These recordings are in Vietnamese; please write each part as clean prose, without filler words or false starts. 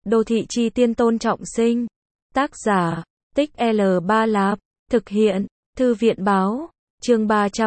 Đô thị chi tiên Tôn Trọng Sinh. Tác giả, Tích L Ba Lạp. Thực hiện, Thư viện báo. Chương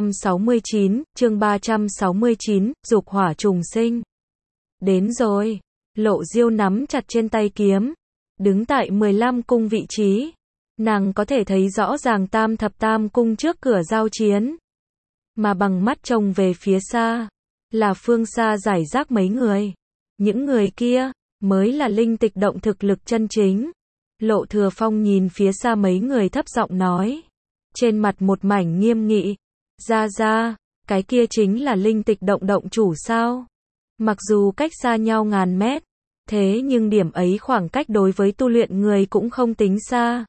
369, dục hỏa trùng sinh. Đến rồi. Lộ Diêu nắm chặt trên tay kiếm, đứng tại 15 cung vị trí. Nàng có thể thấy rõ ràng Tam Thập Tam cung trước cửa giao chiến. Mà bằng mắt trông về phía xa, là phương xa rải rác mấy người. Những người kia, mới là linh tịch động thực lực chân chính. Lộ Thừa Phong nhìn phía xa mấy người thấp giọng nói. Trên mặt một mảnh nghiêm nghị. Ra, cái kia chính là linh tịch động động chủ sao? Mặc dù cách xa nhau ngàn mét, thế nhưng điểm ấy khoảng cách đối với tu luyện người cũng không tính xa.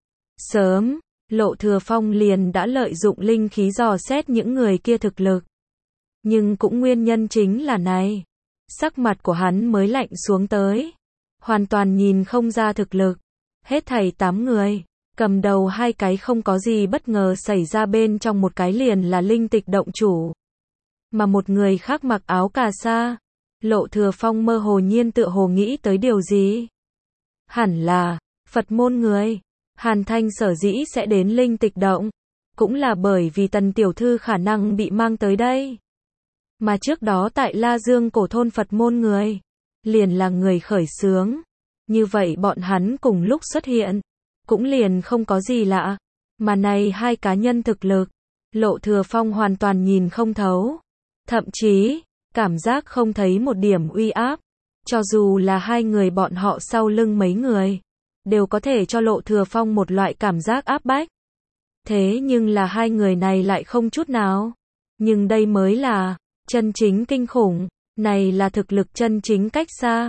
Sớm, Lộ Thừa Phong liền đã lợi dụng linh khí dò xét những người kia thực lực. Nhưng cũng nguyên nhân chính là này. Sắc mặt của hắn mới lạnh xuống tới. Hoàn toàn nhìn không ra thực lực. Hết thảy 8 người. Cầm đầu 2 cái không có gì bất ngờ xảy ra, bên trong một cái liền là linh tịch động chủ. Mà một người khác mặc áo cà sa. Lộ Thừa Phong mơ hồ nhiên tựa hồ nghĩ tới điều gì. Hẳn là Phật môn người. Hàn Thanh sở dĩ sẽ đến linh tịch động, cũng là bởi vì Tần tiểu thư khả năng bị mang tới đây. Mà trước đó tại La Dương cổ thôn Phật môn người, liền là người khởi xướng. Như vậy bọn hắn cùng lúc xuất hiện, cũng liền không có gì lạ. Mà này 2 cá nhân thực lực, Lộ Thừa Phong hoàn toàn nhìn không thấu. Thậm chí, cảm giác không thấy một điểm uy áp. Cho dù là 2 người bọn họ sau lưng mấy người, đều có thể cho Lộ Thừa Phong một loại cảm giác áp bách. Thế nhưng là 2 người này lại không chút nào. Nhưng đây mới là chân chính kinh khủng. Này là thực lực chân chính cách xa.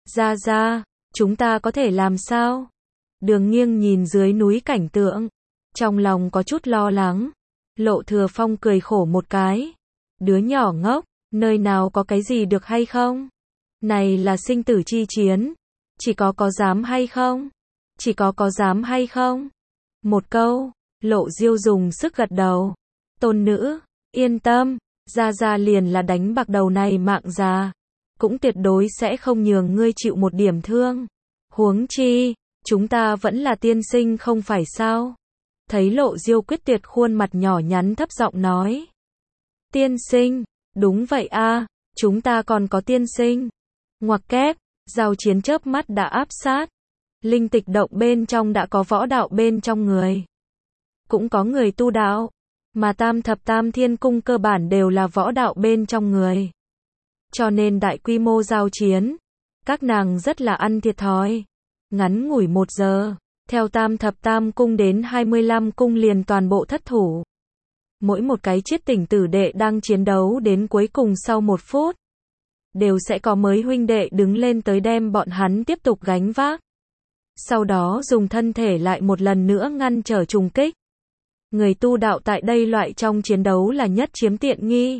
Ra, chúng ta có thể làm sao? Đường Nghiêng nhìn dưới núi cảnh tượng, trong lòng có chút lo lắng. Lộ Thừa Phong cười khổ một cái. Đứa nhỏ ngốc, nơi nào có cái gì được hay không? Này là sinh tử chi chiến. Chỉ có dám hay không? Chỉ có dám hay không? Một câu, Lộ Diêu dùng sức gật đầu. Tôn nữ, yên tâm, ra liền là đánh bạc đầu này mạng già. Cũng tuyệt đối sẽ không nhường ngươi chịu một điểm thương. Huống chi, chúng ta vẫn là tiên sinh không phải sao? Thấy Lộ Diêu quyết tuyệt, khuôn mặt nhỏ nhắn thấp giọng nói. Tiên sinh, đúng vậy a, chúng ta còn có tiên sinh. Ngoặc kép, giao chiến chớp mắt đã áp sát. Linh tịch động bên trong đã có võ đạo bên trong người. Cũng có người tu đạo. Mà Tam Thập Tam Thiên Cung cơ bản đều là võ đạo bên trong người. Cho nên đại quy mô giao chiến, các nàng rất là ăn thiệt thòi. Ngắn ngủi 1 giờ, theo Tam Thập Tam Cung đến 25 cung liền toàn bộ thất thủ. Mỗi một cái chiết tỉnh tử đệ đang chiến đấu đến cuối cùng sau 1 phút, đều sẽ có mới huynh đệ đứng lên tới đem bọn hắn tiếp tục gánh vác. Sau đó dùng thân thể lại một lần nữa ngăn trở trùng kích. Người tu đạo tại đây loại trong chiến đấu là nhất chiếm tiện nghi.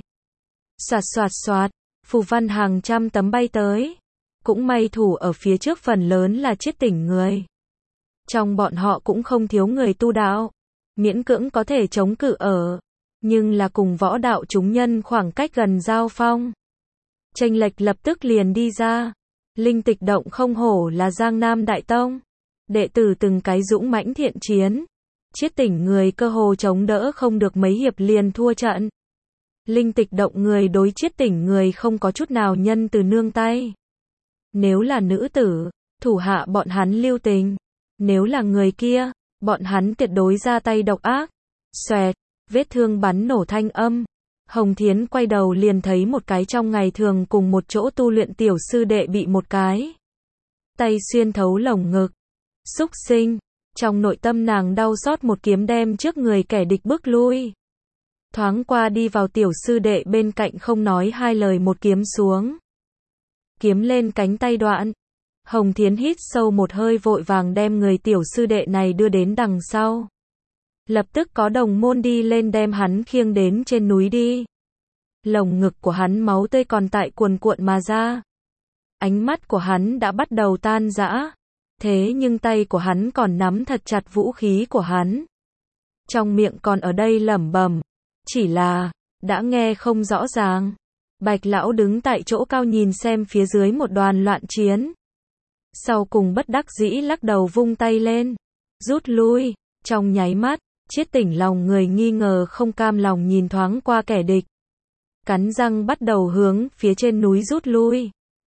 Soạt, phù văn hàng trăm tấm bay tới. Cũng may thủ ở phía trước phần lớn là chiết tỉnh người. Trong bọn họ cũng không thiếu người tu đạo, miễn cưỡng có thể chống cự ở. Nhưng là cùng võ đạo chúng nhân khoảng cách gần giao phong. Chênh lệch lập tức liền đi ra. Linh tịch động không hổ là Giang Nam Đại Tông. Đệ tử từng cái dũng mãnh thiện chiến. Chiết tỉnh người cơ hồ chống đỡ không được mấy hiệp liền thua trận. Linh tịch động người đối chiết tỉnh người không có chút nào nhân từ nương tay. Nếu là nữ tử, thủ hạ bọn hắn lưu tình. Nếu là người kia, bọn hắn tuyệt đối ra tay độc ác. Xoẹt, vết thương bắn nổ thanh âm. Hồng Thiến quay đầu liền thấy một cái trong ngày thường cùng một chỗ tu luyện tiểu sư đệ bị một cái tay xuyên thấu lồng ngực. Súc sinh, trong nội tâm nàng đau xót, một kiếm đem trước người kẻ địch bước lui. Thoáng qua đi vào tiểu sư đệ bên cạnh, không nói 2 lời một kiếm xuống. Kiếm lên cánh tay đoạn. Hồng Thiến hít sâu một hơi, vội vàng đem người tiểu sư đệ này đưa đến đằng sau. Lập tức có đồng môn đi lên đem hắn khiêng đến trên núi đi. Lồng ngực của hắn máu tươi còn tại cuồn cuộn mà ra. Ánh mắt của hắn đã bắt đầu tan rã. Thế nhưng tay của hắn còn nắm thật chặt vũ khí của hắn. Trong miệng còn ở đây lẩm bẩm. Chỉ là, đã nghe không rõ ràng. Bạch lão đứng tại chỗ cao nhìn xem phía dưới một đoàn loạn chiến. sau cùng bất đắc dĩ lắc đầu vung tay lên, rút lui. Trong nháy mắt, Chiết Tỉnh lòng người nghi ngờ không cam lòng nhìn thoáng qua kẻ địch. Cắn răng bắt đầu hướng phía trên núi rút lui.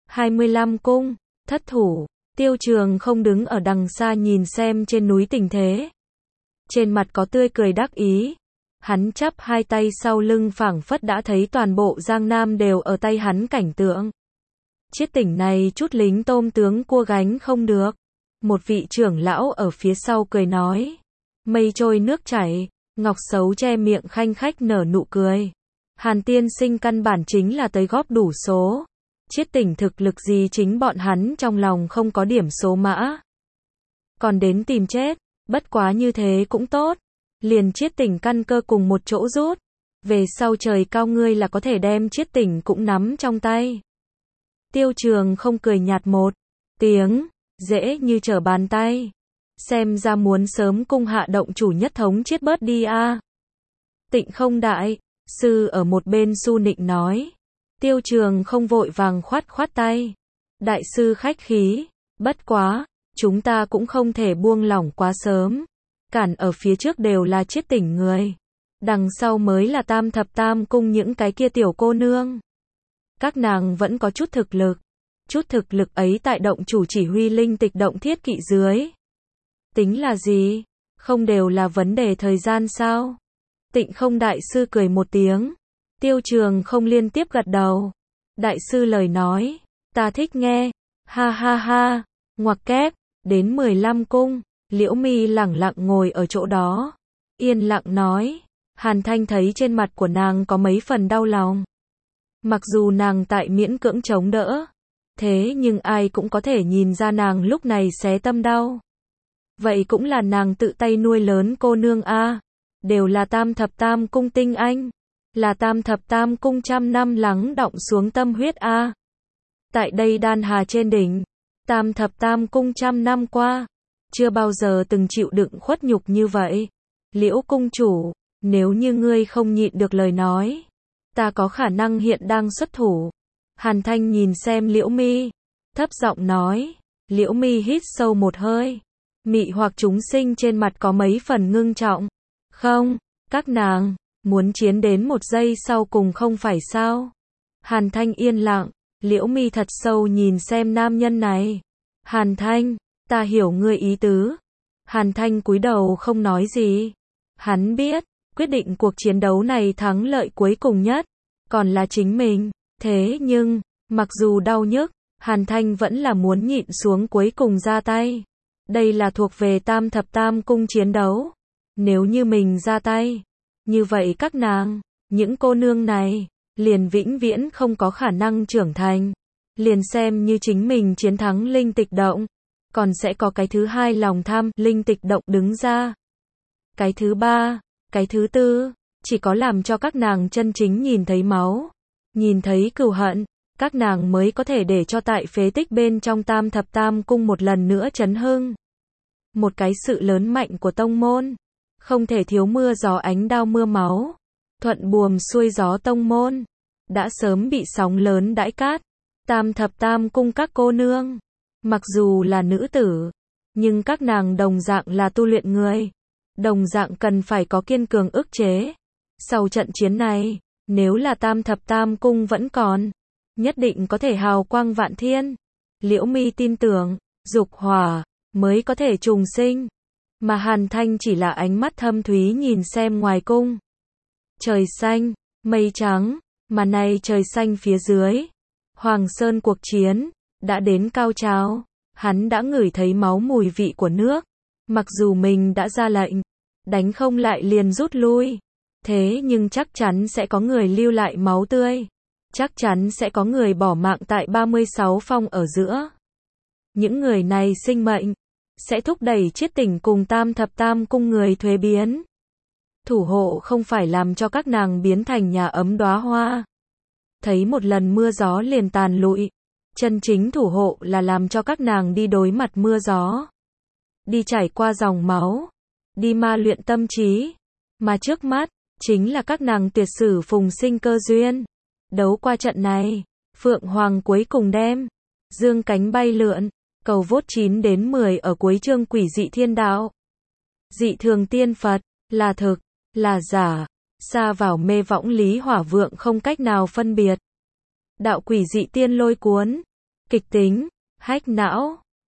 25 cung, thất thủ, Tiêu Trường không đứng ở đằng xa nhìn xem trên núi tình thế. Trên mặt có tươi cười đắc ý. Hắn chắp hai tay sau lưng phảng phất đã thấy toàn bộ Giang Nam đều ở tay hắn cảnh tượng. Chiết Tỉnh này chút lính tôm tướng cua gánh không được. Một vị trưởng lão ở phía sau cười nói. Mây trôi nước chảy, Ngọc Xấu che miệng khanh khách nở nụ cười. Hàn tiên sinh căn bản chính là tới góp đủ số. Chiết Tỉnh thực lực gì chính bọn hắn trong lòng không có điểm số mã. Còn đến tìm chết, bất quá như thế cũng tốt. Liền Chiết Tỉnh căn cơ cùng một chỗ rút. Về sau trời cao ngươi là có thể đem Chiết Tỉnh cũng nắm trong tay. Tiêu Trường không cười nhạt một tiếng, dễ như trở bàn tay. Xem ra muốn sớm cung hạ động chủ nhất thống chết bớt đi a. Tịnh Không đại sư ở một bên su nịnh nói. Tiêu Trường không vội vàng khoát khoát tay. Đại sư khách khí, bất quá, chúng ta cũng không thể buông lỏng quá sớm. Cản ở phía trước đều là Chiết Tỉnh người. Đằng sau mới là Tam Thập Tam cung những cái kia tiểu cô nương. Các nàng vẫn có chút thực lực. Chút thực lực ấy tại động chủ chỉ huy linh tịch động thiết kỵ dưới. Tính là gì? Không đều là vấn đề thời gian sao? Tịnh Không đại sư cười một tiếng. Tiêu Trường không liên tiếp gật đầu. Đại sư lời nói, ta thích nghe. Ha ha ha, ngoặc kép, đến 15 cung, Liễu Mi lẳng lặng ngồi ở chỗ đó. Yên lặng nói, Hàn Thanh thấy trên mặt của nàng có mấy phần đau lòng. Mặc dù nàng tại miễn cưỡng chống đỡ, thế nhưng ai cũng có thể nhìn ra nàng lúc này xé tâm đau. Vậy cũng là nàng tự tay nuôi lớn cô nương a, đều là Tam Thập Tam cung tinh anh, là Tam Thập Tam cung trăm năm lắng đọng xuống tâm huyết a. Tại đây Đan Hà trên đỉnh, Tam Thập Tam cung trăm năm qua, chưa bao giờ từng chịu đựng khuất nhục như vậy. Liễu cung chủ, nếu như ngươi không nhịn được lời nói, ta có khả năng hiện đang xuất thủ. Hàn Thanh nhìn xem Liễu Mi, thấp giọng nói. Liễu Mi hít sâu một hơi, mị hoặc chúng sinh trên mặt có mấy phần ngưng trọng. Không, các nàng muốn chiến đến một giây sau cùng không phải sao? Hàn Thanh yên lặng, Liễu Mi thật sâu nhìn xem nam nhân này. Hàn Thanh, ta hiểu ngươi ý tứ. Hàn Thanh cúi đầu không nói gì. Hắn biết, quyết định cuộc chiến đấu này thắng lợi cuối cùng nhất, còn là chính mình. Thế nhưng, mặc dù đau nhức, Hàn Thanh vẫn là muốn nhịn xuống cuối cùng ra tay. Đây là thuộc về Tam Thập Tam cung chiến đấu. Nếu như mình ra tay, như vậy các nàng, những cô nương này, liền vĩnh viễn không có khả năng trưởng thành. Liền xem như chính mình chiến thắng linh tịch động, còn sẽ có cái thứ hai lòng tham linh tịch động đứng ra. Cái thứ ba, cái thứ tư, chỉ có làm cho các nàng chân chính nhìn thấy máu, nhìn thấy cừu hận, các nàng mới có thể để cho tại phế tích bên trong Tam Thập Tam cung một lần nữa chấn hưng. Một cái sự lớn mạnh của tông môn, không thể thiếu mưa gió ánh đao mưa máu. Thuận buồm xuôi gió tông môn, đã sớm bị sóng lớn đãi cát. Tam Thập Tam cung các cô nương, mặc dù là nữ tử, nhưng các nàng đồng dạng là tu luyện người, đồng dạng cần phải có kiên cường ức chế. Sau trận chiến này, nếu là Tam Thập Tam cung vẫn còn, nhất định có thể hào quang vạn thiên. Liễu Mi tin tưởng, dục hỏa mới có thể trùng sinh, mà Hàn Thanh chỉ là ánh mắt thâm thúy nhìn xem ngoài cung. Trời xanh, mây trắng, mà nay trời xanh phía dưới, Hoàng Sơn cuộc chiến đã đến cao trào. Hắn đã ngửi thấy máu mùi vị của nước. Mặc dù mình đã ra lệnh, đánh không lại liền rút lui, thế nhưng chắc chắn sẽ có người lưu lại máu tươi. Chắc chắn sẽ có người bỏ mạng tại 36 phong ở giữa. Những người này sinh mệnh sẽ thúc đẩy Chiết Tỉnh cùng Tam Thập Tam cung người thuế biến. Thủ hộ không phải làm cho các nàng biến thành nhà ấm đóa hoa, thấy một lần mưa gió liền tàn lụi. Chân chính thủ hộ là làm cho các nàng đi đối mặt mưa gió, đi trải qua dòng máu, đi ma luyện tâm trí. Mà trước mắt, chính là các nàng tuyệt sử phùng sinh cơ duyên. Đấu qua trận này, Phượng Hoàng cuối cùng đem dương cánh bay lượn, Cầu vote 9 đến 10 ở cuối chương Quỷ dị thiên đạo. Dị thường tiên Phật, là thực, là giả, sa vào mê võng lý hỏa vượng không cách nào phân biệt. Đạo quỷ dị tiên lôi cuốn, kịch tính, hách não.